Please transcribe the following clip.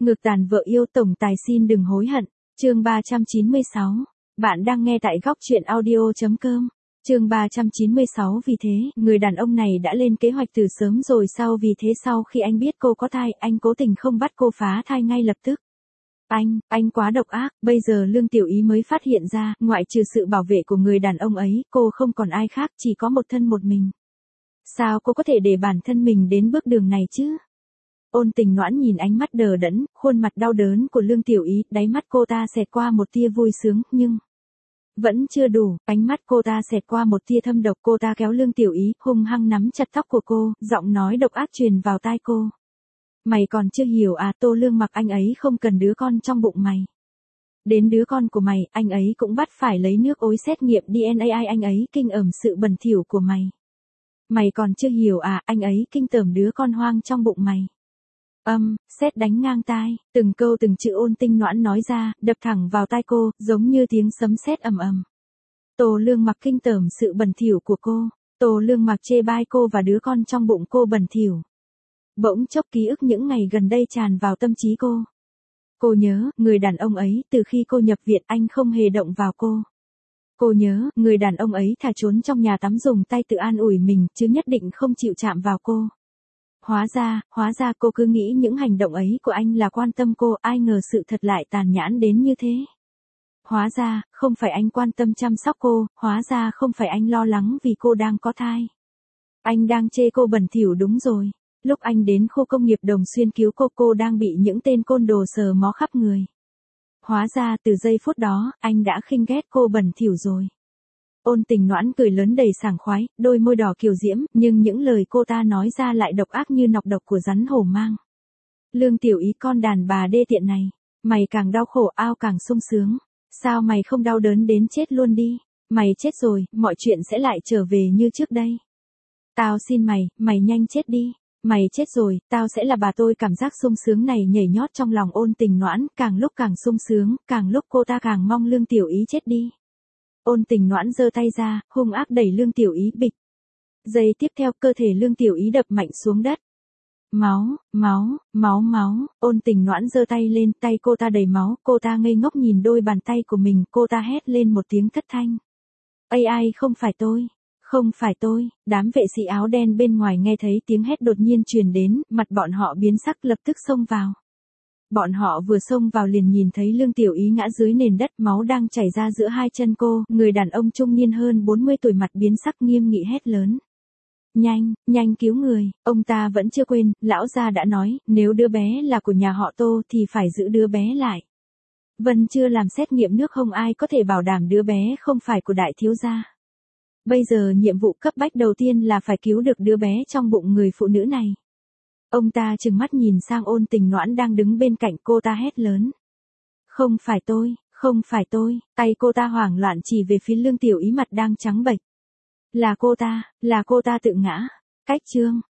Ngược tàn vợ yêu tổng tài xin đừng hối hận. Chương 396. Bạn đang nghe tại góc truyện audio.com. Chương 396. Vì thế, người đàn ông này đã lên kế hoạch từ sớm rồi sao, vì thế sau khi anh biết cô có thai, anh cố tình không bắt cô phá thai ngay lập tức. Anh quá độc ác, bây giờ Lương Tiểu Ý mới phát hiện ra, ngoại trừ sự bảo vệ của người đàn ông ấy, cô không còn ai khác, chỉ có một thân một mình. Sao cô có thể để bản thân mình đến bước đường này chứ? Ôn Tình Noãn nhìn ánh mắt đờ đẫn, khuôn mặt đau đớn của Lương Tiểu Ý, đáy mắt cô ta xẹt qua một tia vui sướng, nhưng vẫn chưa đủ, ánh mắt cô ta xẹt qua một tia thâm độc, cô ta kéo Lương Tiểu Ý, hung hăng nắm chặt tóc của cô, giọng nói độc ác truyền vào tai cô. Mày còn chưa hiểu à, Tô Lương Mặc anh ấy không cần đứa con trong bụng mày. Đến đứa con của mày, anh ấy cũng bắt phải lấy nước ối xét nghiệm DNA, anh ấy kinh ởm sự bẩn thỉu của mày. Mày còn chưa hiểu à, anh ấy kinh tởm đứa con hoang trong bụng mày. Sét đánh ngang tai, từng câu từng chữ Ôn Tinh Noãn nói ra, đập thẳng vào tai cô, giống như tiếng sấm sét ầm ầm. Tô Lương Mặc kinh tởm sự bẩn thỉu của cô, Tô Lương Mặc chê bai cô và đứa con trong bụng cô bẩn thỉu. Bỗng chốc ký ức những ngày gần đây tràn vào tâm trí cô. Cô nhớ, người đàn ông ấy, từ khi cô nhập viện anh không hề động vào cô. Cô nhớ, người đàn ông ấy thà trốn trong nhà tắm dùng tay tự an ủi mình, chứ nhất định không chịu chạm vào cô. Hóa ra cô cứ nghĩ những hành động ấy của anh là quan tâm cô, ai ngờ sự thật lại tàn nhẫn đến như thế. Hóa ra, không phải anh quan tâm chăm sóc cô, hóa ra không phải anh lo lắng vì cô đang có thai. Anh đang chê cô bẩn thỉu đúng rồi. Lúc anh đến khu công nghiệp Đồng Xuyên cứu cô đang bị những tên côn đồ sờ mó khắp người. Hóa ra từ giây phút đó, anh đã khinh ghét cô bẩn thỉu rồi. Ôn Tình Noãn cười lớn đầy sảng khoái, đôi môi đỏ kiều diễm, nhưng những lời cô ta nói ra lại độc ác như nọc độc của rắn hổ mang. Lương Tiểu Ý, con đàn bà đê tiện này, mày càng đau khổ ao càng sung sướng, sao mày không đau đớn đến chết luôn đi, mày chết rồi, mọi chuyện sẽ lại trở về như trước đây. Tao xin mày nhanh chết đi. Mày chết rồi, tao sẽ là bà tôi. Cảm giác sung sướng này nhảy nhót trong lòng Ôn Tình Noãn, càng lúc càng sung sướng, càng lúc cô ta càng mong Lương Tiểu Ý chết đi. Ôn Tình Noãn giơ tay ra, hung ác đẩy Lương Tiểu Ý bịch. Giây tiếp theo cơ thể Lương Tiểu Ý đập mạnh xuống đất. Máu, Ôn Tình Noãn giơ tay lên, tay cô ta đầy máu, cô ta ngây ngốc nhìn đôi bàn tay của mình, cô ta hét lên một tiếng thất thanh. Ai, không phải tôi. Không phải tôi, đám vệ sĩ áo đen bên ngoài nghe thấy tiếng hét đột nhiên truyền đến, mặt bọn họ biến sắc lập tức xông vào. Bọn họ vừa xông vào liền nhìn thấy Lương Tiểu Ý ngã dưới nền đất, máu đang chảy ra giữa hai chân cô, người đàn ông trung niên hơn 40 tuổi mặt biến sắc nghiêm nghị hét lớn. Nhanh cứu người, ông ta vẫn chưa quên, lão gia đã nói, nếu đứa bé là của nhà họ Tô thì phải giữ đứa bé lại. Vân chưa làm xét nghiệm nước, không ai có thể bảo đảm đứa bé không phải của đại thiếu gia. Bây giờ nhiệm vụ cấp bách đầu tiên là phải cứu được đứa bé trong bụng người phụ nữ này. Ông ta trừng mắt nhìn sang Ôn Tình Noãn đang đứng bên cạnh, cô ta hét lớn. Không phải tôi, tay cô ta hoảng loạn chỉ về phía Lương Tiểu Ý mặt đang trắng bệch. Là cô ta tự ngã. Cách chương.